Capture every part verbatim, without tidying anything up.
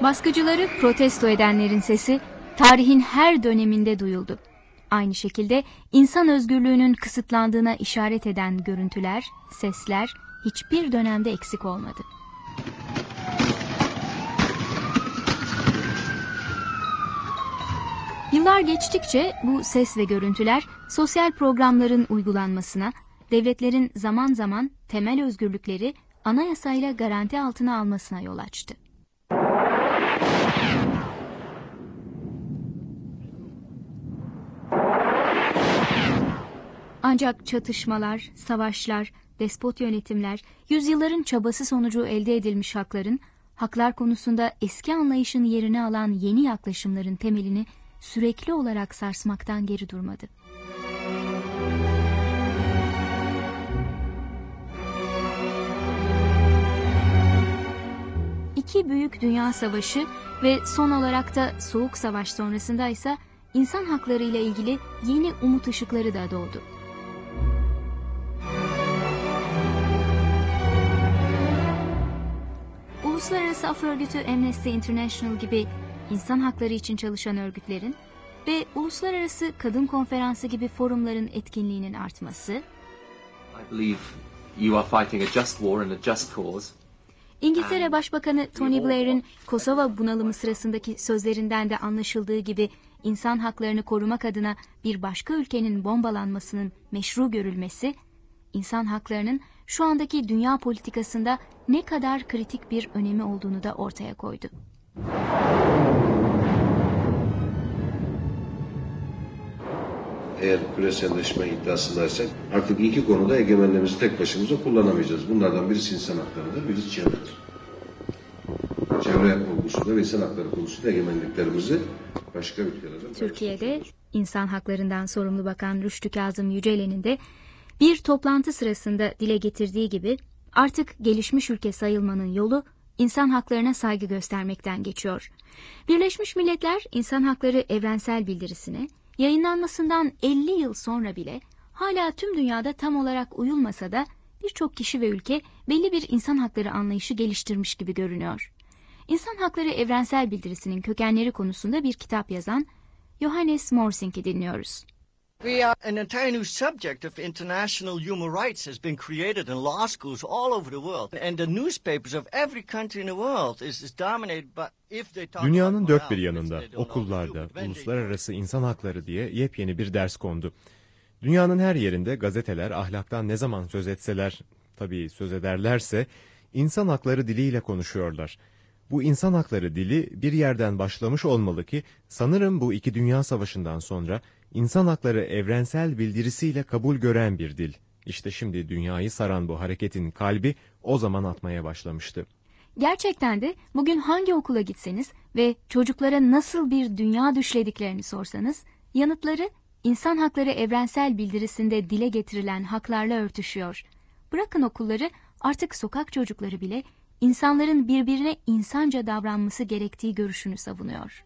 Baskıcıları protesto edenlerin sesi tarihin her döneminde duyuldu. Aynı şekilde insan özgürlüğünün kısıtlandığına işaret eden görüntüler, sesler hiçbir dönemde eksik olmadı. Yıllar geçtikçe bu ses ve görüntüler sosyal programların uygulanmasına, devletlerin zaman zaman temel özgürlükleri anayasayla garanti altına almasına yol açtı. Ancak çatışmalar, savaşlar, despot yönetimler, yüzyılların çabası sonucu elde edilmiş hakların, haklar konusunda eski anlayışın yerini alan yeni yaklaşımların temelini sürekli olarak sarsmaktan geri durmadı. İki büyük dünya savaşı ve son olarak da Soğuk Savaş sonrasında ise insan hakları ile ilgili yeni umut ışıkları da doğdu. Uluslararası Af Örgütü Amnesty International gibi insan hakları için çalışan örgütlerin ve Uluslararası Kadın Konferansı gibi forumların etkinliğinin artması, I believe you are fighting a just war and a just cause. İngiltere Başbakanı Tony Blair'in Kosova bunalımı sırasındaki sözlerinden de anlaşıldığı gibi insan haklarını korumak adına bir başka ülkenin bombalanmasının meşru görülmesi, insan haklarının şu andaki dünya politikasında ne kadar kritik bir önemi olduğunu da ortaya koydu. Eğer küreselleşme iddiasındaysak artık iki konuda egemenliğimizi tek başımıza kullanamayacağız. Bunlardan birisi insan haklarıdır, birisi çevredir. Çevre olgusunda ve insan hakları konusunda egemenliklerimizi başka ülkelerden... Türkiye'de insan haklarından sorumlu bakan Rüştü Kazım Yücelen'in de bir toplantı sırasında dile getirdiği gibi artık gelişmiş ülke sayılmanın yolu insan haklarına saygı göstermekten geçiyor. Birleşmiş Milletler İnsan Hakları Evrensel Bildirisi'ne yayınlanmasından elli yıl sonra bile hala tüm dünyada tam olarak uyulmasa da birçok kişi ve ülke belli bir insan hakları anlayışı geliştirmiş gibi görünüyor. İnsan Hakları Evrensel Bildirisi'nin kökenleri konusunda bir kitap yazan Johannes Morsink'i dinliyoruz. We are an entire new subject of international human rights has been created in law schools all over the world. And the newspapers of every country in the world is, is dominated by if they talk Dünyanın dört bir yanında, okullarda, uluslararası insan hakları diye yepyeni bir ders kondu. Dünyanın her yerinde gazeteler ahlaktan ne zaman söz etseler, tabii söz ederlerse, insan hakları diliyle konuşuyorlar. Bu insan hakları dili bir yerden başlamış olmalı ki, sanırım bu iki dünya savaşından sonra insan hakları evrensel bildirisiyle kabul gören bir dil. İşte şimdi dünyayı saran bu hareketin kalbi o zaman atmaya başlamıştı. Gerçekten de bugün hangi okula gitseniz ve çocuklara nasıl bir dünya düşlediklerini sorsanız, yanıtları insan hakları evrensel bildirisinde dile getirilen haklarla örtüşüyor. Bırakın okulları, artık sokak çocukları bile insanların birbirine insanca davranması gerektiği görüşünü savunuyor.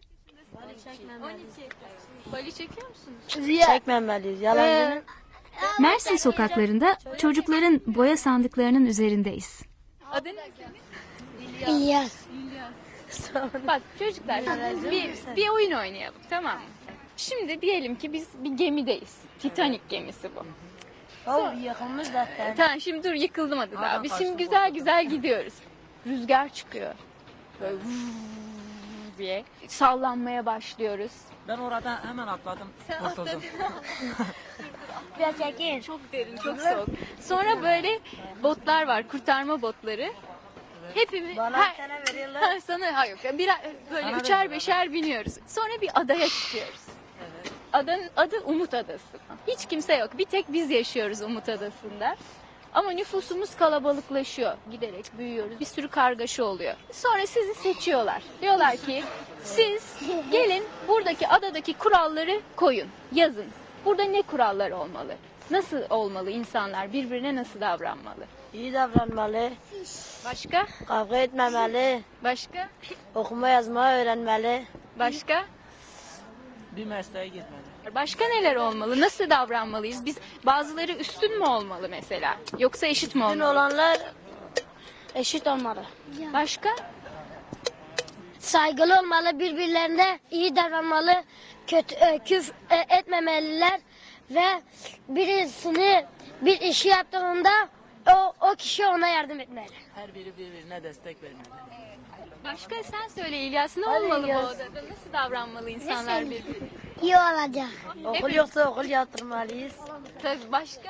Bali çekiyor musunuz? Çekmemeliyiz. Yalancının. Mersin sokaklarında çocukların boya sandıklarının üzerindeyiz. Adın ne senin? İlyas. Bak çocuklar bir, bir oyun oynayalım, tamam mı? Şimdi diyelim ki biz bir gemideyiz. Titanic gemisi bu. O yıkılmış zaten. Tamam şimdi dur, yıkıldım adı daha. Biz şimdi güzel güzel gidiyoruz. Rüzgar çıkıyor. Böyle vuuu diye sallanmaya başlıyoruz. Ben orada hemen atladım. Sen kurtuldum. atladın. Biraz çekin. Çok derin, çok soğuk. Sonra böyle botlar var, kurtarma botları. Hepimiz Bana her, sana veriyorlar. Ha, sana hayır yok. Bir böyle Sana üçer veriyorlar. beşer biniyoruz. Sonra bir adaya çıkıyoruz. Adanın adı Umut Adası. Hiç kimse yok. Bir tek biz yaşıyoruz Umut Adası'nda. Ama nüfusumuz kalabalıklaşıyor. Giderek büyüyoruz. Bir sürü kargaşa oluyor. Sonra sizi seçiyorlar. Diyorlar ki siz gelin buradaki adadaki kuralları koyun. Yazın. Burada ne kurallar olmalı? Nasıl olmalı insanlar? Birbirine nasıl davranmalı? İyi davranmalı. Başka? Kavga etmemeli. Başka? Okuma yazma öğrenmeli. Başka? Bir mesleğe gitmeli. Başka neler olmalı? Nasıl davranmalıyız? Biz bazıları üstün mü olmalı mesela? Yoksa eşit mi Bütün olmalı? olanlar eşit olmalı. Başka? saygılı olmalı, birbirlerine iyi davranmalı, kötü e, küfür e, etmemeliler ve birisini bir işi yaptığında o o kişi ona yardım etmeli. Her biri birbirine destek vermeli. Başka sen söyle İlyas, ne olmalı bu odada? Nasıl davranmalı insanlar birbirine? İyi olacak. Okul yoksa okul yaptırmalıyız. Tabii başka?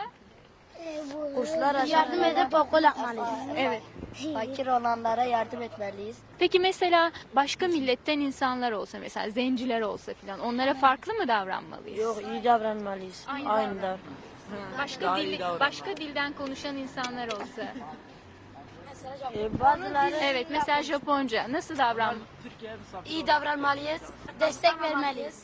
Kurslar yardım edip okul yapmalıyız. Evet. Fakir olanlara yardım etmeliyiz. Peki mesela başka milletten insanlar olsa, mesela zenciler olsa filan, onlara farklı mı davranmalıyız? Yok, iyi davranmalıyız. Aynı Aynı davran. Başka Daha dil, iyi davranmalı. başka dilden konuşan insanlar olsa. Ee, bazıları Evet, mesela Japonca nasıl davran? Türkiye'ye misafir iyi davranmalıyız, destek vermeliyiz.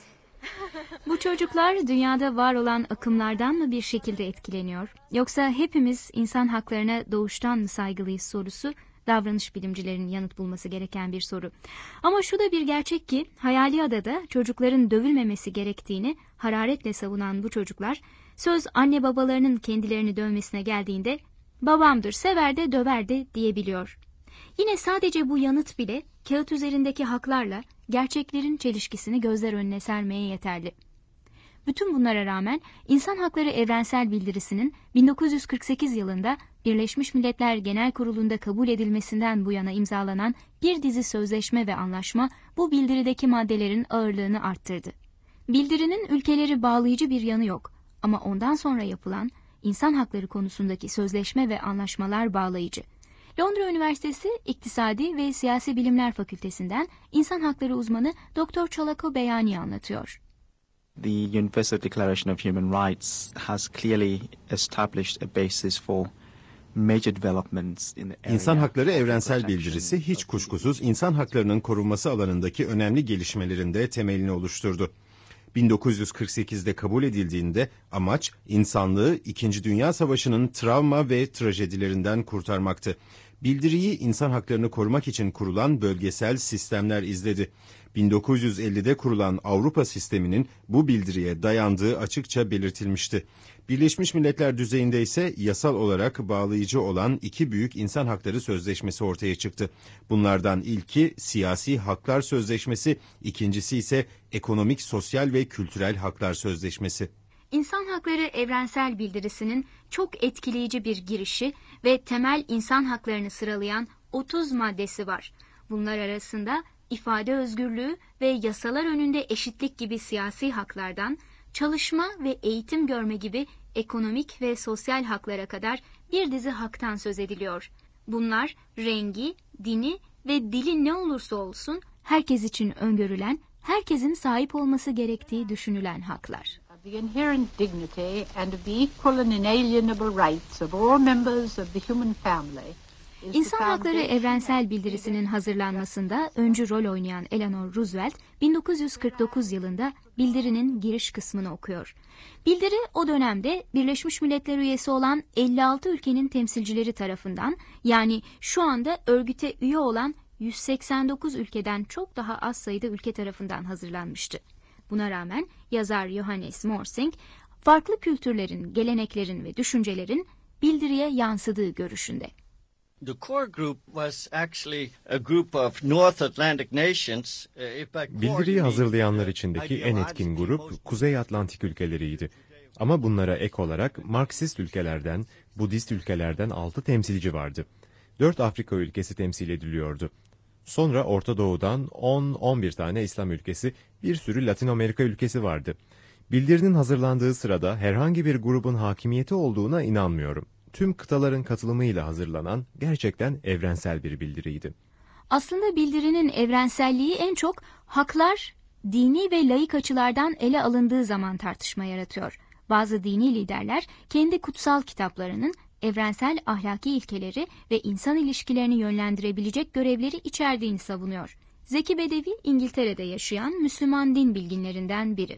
Bu çocuklar dünyada var olan akımlardan mı bir şekilde etkileniyor? Yoksa hepimiz insan haklarına doğuştan mı saygılıyız sorusu davranış bilimcilerinin yanıt bulması gereken bir soru. Ama şu da bir gerçek ki Hayali Adada çocukların dövülmemesi gerektiğini hararetle savunan bu çocuklar söz anne babalarının kendilerini dövmesine geldiğinde babamdır sever de döver de diyebiliyor. Yine sadece bu yanıt bile kağıt üzerindeki haklarla gerçeklerin çelişkisini gözler önüne sermeye yeterli. Bütün bunlara rağmen İnsan Hakları Evrensel Bildirisi'nin bin dokuz yüz kırk sekiz yılında Birleşmiş Milletler Genel Kurulu'nda kabul edilmesinden bu yana imzalanan bir dizi sözleşme ve anlaşma bu bildirideki maddelerin ağırlığını arttırdı. Bildirinin ülkeleri bağlayıcı bir yanı yok ama ondan sonra yapılan insan hakları konusundaki sözleşme ve anlaşmalar bağlayıcı. Londra Üniversitesi İktisadi ve Siyasi Bilimler Fakültesinden insan hakları uzmanı Doktor Çolako Beyani anlatıyor. The Universal Declaration of Human Rights has clearly established a basis for major developments in the area. İnsan Hakları Evrensel Bildirisi hiç kuşkusuz insan haklarının korunması alanındaki önemli gelişmelerin de temelini oluşturdu. bin dokuz yüz kırk sekizde kabul edildiğinde amaç insanlığı İkinci Dünya Savaşı'nın travma ve trajedilerinden kurtarmaktı. Bildiriyi insan haklarını korumak için kurulan bölgesel sistemler izledi. bin dokuz yüz ellide kurulan Avrupa sisteminin bu bildiriye dayandığı açıkça belirtilmişti. Birleşmiş Milletler düzeyinde ise yasal olarak bağlayıcı olan iki büyük insan hakları sözleşmesi ortaya çıktı. Bunlardan ilki Siyasi Haklar Sözleşmesi, ikincisi ise Ekonomik, Sosyal ve Kültürel Haklar Sözleşmesi. İnsan Hakları Evrensel Bildirisi'nin çok etkileyici bir girişi ve temel insan haklarını sıralayan otuz maddesi var. Bunlar arasında ifade özgürlüğü ve yasalar önünde eşitlik gibi siyasi haklardan, çalışma ve eğitim görme gibi ekonomik ve sosyal haklara kadar bir dizi haktan söz ediliyor. Bunlar rengi, dini ve dili ne olursa olsun herkes için öngörülen, herkesin sahip olması gerektiği düşünülen haklar. The inherent dignity and of the equal and inalienable rights of all members of the human family. İnsan Hakları Evrensel Bildirisi'nin hazırlanmasında öncü rol oynayan Eleanor Roosevelt, bin dokuz yüz kırk dokuz yılında bildirinin giriş kısmını okuyor. Bildiri o dönemde Birleşmiş Milletler üyesi olan elli altı ülkenin temsilcileri tarafından, yani şu anda örgüte üye olan yüz seksen dokuz ülkeden çok daha az sayıda ülke tarafından hazırlanmıştı. Buna rağmen yazar Johannes Morsing, farklı kültürlerin, geleneklerin ve düşüncelerin bildiriye yansıdığı görüşünde. The core group was actually a group of North Atlantic nations. Bildiriyi hazırlayanlar içindeki en etkin grup Kuzey Atlantik ülkeleriydi. Ama bunlara ek olarak Marksist ülkelerden, Budist ülkelerden altı temsilci vardı. dört Afrika ülkesi temsil ediliyordu. Sonra Orta Doğu'dan on on bir tane İslam ülkesi, bir sürü Latin Amerika ülkesi vardı. Bildirinin hazırlandığı sırada herhangi bir grubun hakimiyeti olduğuna inanmıyorum. Tüm kıtaların katılımıyla hazırlanan gerçekten evrensel bir bildiriydi. Aslında bildirinin evrenselliği en çok haklar, dini ve laik açılardan ele alındığı zaman tartışma yaratıyor. Bazı dini liderler kendi kutsal kitaplarının evrensel ahlaki ilkeleri ve insan ilişkilerini yönlendirebilecek görevleri içerdiğini savunuyor. Zeki Bedevi, İngiltere'de yaşayan Müslüman din bilginlerinden biri.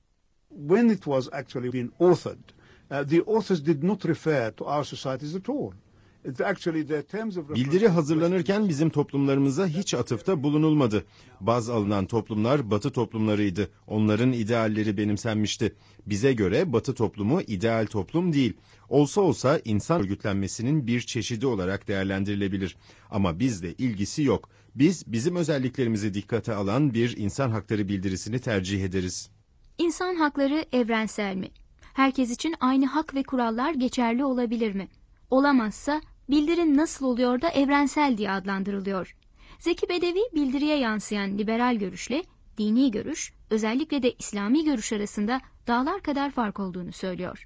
When it was actually being authored, uh, the authors did not refer to our societies at all. Bildiri hazırlanırken bizim toplumlarımıza hiç atıfta bulunulmadı. Baz alınan toplumlar Batı toplumlarıydı. Onların idealleri benimsenmişti. Bize göre Batı toplumu ideal toplum değil. Olsa olsa insan örgütlenmesinin bir çeşidi olarak değerlendirilebilir. Ama bizle ilgisi yok. Biz bizim özelliklerimizi dikkate alan bir insan hakları bildirisini tercih ederiz. İnsan hakları evrensel mi? Herkes için aynı hak ve kurallar geçerli olabilir mi? Olamazsa bildiri nasıl oluyor da evrensel diye adlandırılıyor? Zeki Bedevi bildiriye yansıyan liberal görüşle dini görüş, özellikle de İslami görüş arasında dağlar kadar fark olduğunu söylüyor.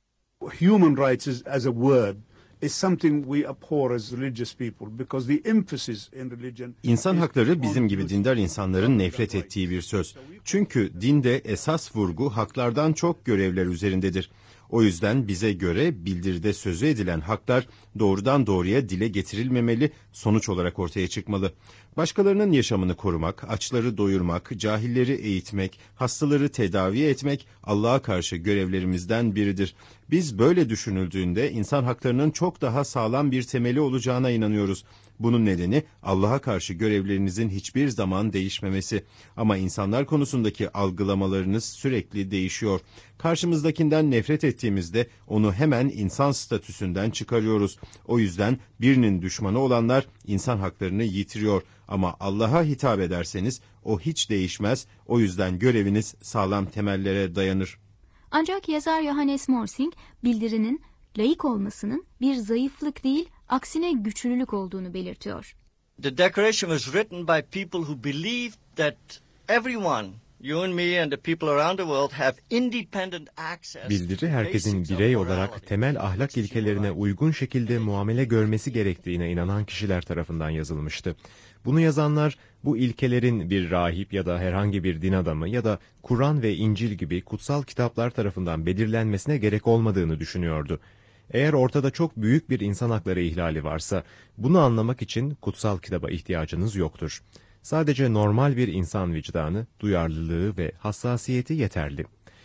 Human rights is, as a word is something we abhor as religious people because the emphasis in religion. İnsan hakları bizim gibi dindar insanların nefret ettiği bir söz. Çünkü dinde esas vurgu haklardan çok görevler üzerindedir. O yüzden bize göre bildiride sözü edilen haklar doğrudan doğruya dile getirilmemeli, sonuç olarak ortaya çıkmalı. Başkalarının yaşamını korumak, açları doyurmak, cahilleri eğitmek, hastaları tedavi etmek Allah'a karşı görevlerimizden biridir. Biz böyle düşünüldüğünde insan haklarının çok daha sağlam bir temeli olacağına inanıyoruz. Bunun nedeni Allah'a karşı görevlerinizin hiçbir zaman değişmemesi. Ama insanlar konusundaki algılamalarınız sürekli değişiyor. Karşımızdakinden nefret ettiğimizde onu hemen insan statüsünden çıkarıyoruz. O yüzden birinin düşmanı olanlar insan haklarını yitiriyor. Ama Allah'a hitap ederseniz o hiç değişmez. O yüzden göreviniz sağlam temellere dayanır. Ancak yazar Johannes Morsing bildirinin laik olmasının bir zayıflık değil, aksine güçlülük olduğunu belirtiyor. The Declaration was written by people who believed that everyone, you and me and the people around the world, have independent access. Bildiri herkesin birey olarak temel ahlak ilkelerine uygun şekilde muamele görmesi gerektiğine inanan kişiler tarafından yazılmıştı. Bunu yazanlar bu ilkelerin bir rahip ya da herhangi bir din adamı ya da Kur'an ve İncil gibi kutsal kitaplar tarafından belirlenmesine gerek olmadığını düşünüyordu. Eğer ortada çok büyük bir insan hakları ihlali varsa, bunu anlamak için kutsal kitaba ihtiyacınız yoktur. Sadece normal bir insan vicdanı, duyarlılığı ve hassasiyeti yeterli.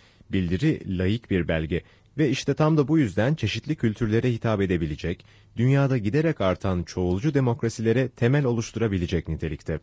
Bildiri laik bir belge ve işte tam da bu yüzden çeşitli kültürlere hitap edebilecek, dünyada giderek artan çoğulcu demokrasilere temel oluşturabilecek nitelikte.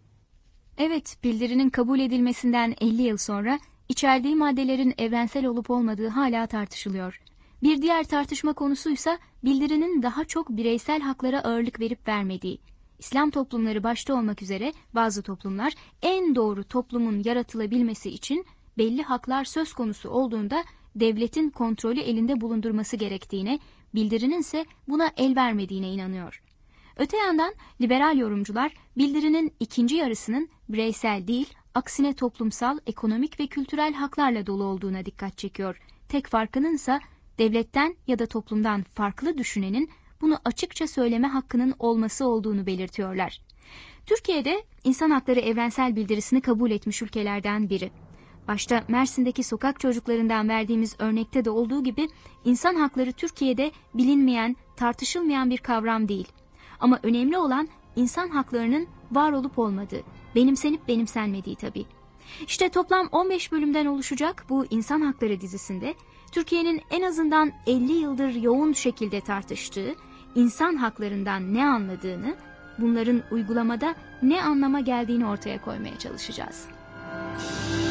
Evet, bildirinin kabul edilmesinden elli yıl sonra içerdiği maddelerin evrensel olup olmadığı hala tartışılıyor. Bir diğer tartışma konusuysa bildirinin daha çok bireysel haklara ağırlık verip vermediği. İslam toplumları başta olmak üzere bazı toplumlar en doğru toplumun yaratılabilmesi için belli haklar söz konusu olduğunda devletin kontrolü elinde bulundurması gerektiğine, bildirinin ise buna el vermediğine inanıyor. Öte yandan liberal yorumcular bildirinin ikinci yarısının bireysel değil, aksine toplumsal, ekonomik ve kültürel haklarla dolu olduğuna dikkat çekiyor. Tek farkının ise devletten ya da toplumdan farklı düşünenin bunu açıkça söyleme hakkının olması olduğunu belirtiyorlar. Türkiye'de insan hakları evrensel bildirisini kabul etmiş ülkelerden biri. Başta Mersin'deki sokak çocuklarından verdiğimiz örnekte de olduğu gibi insan hakları Türkiye'de bilinmeyen, tartışılmayan bir kavram değil. Ama önemli olan insan haklarının var olup olmadığı, benimsenip benimsenmediği tabii. İşte toplam on beş bölümden oluşacak bu İnsan Hakları dizisinde Türkiye'nin en azından elli yıldır yoğun şekilde tartıştığı insan haklarından ne anladığını, bunların uygulamada ne anlama geldiğini ortaya koymaya çalışacağız.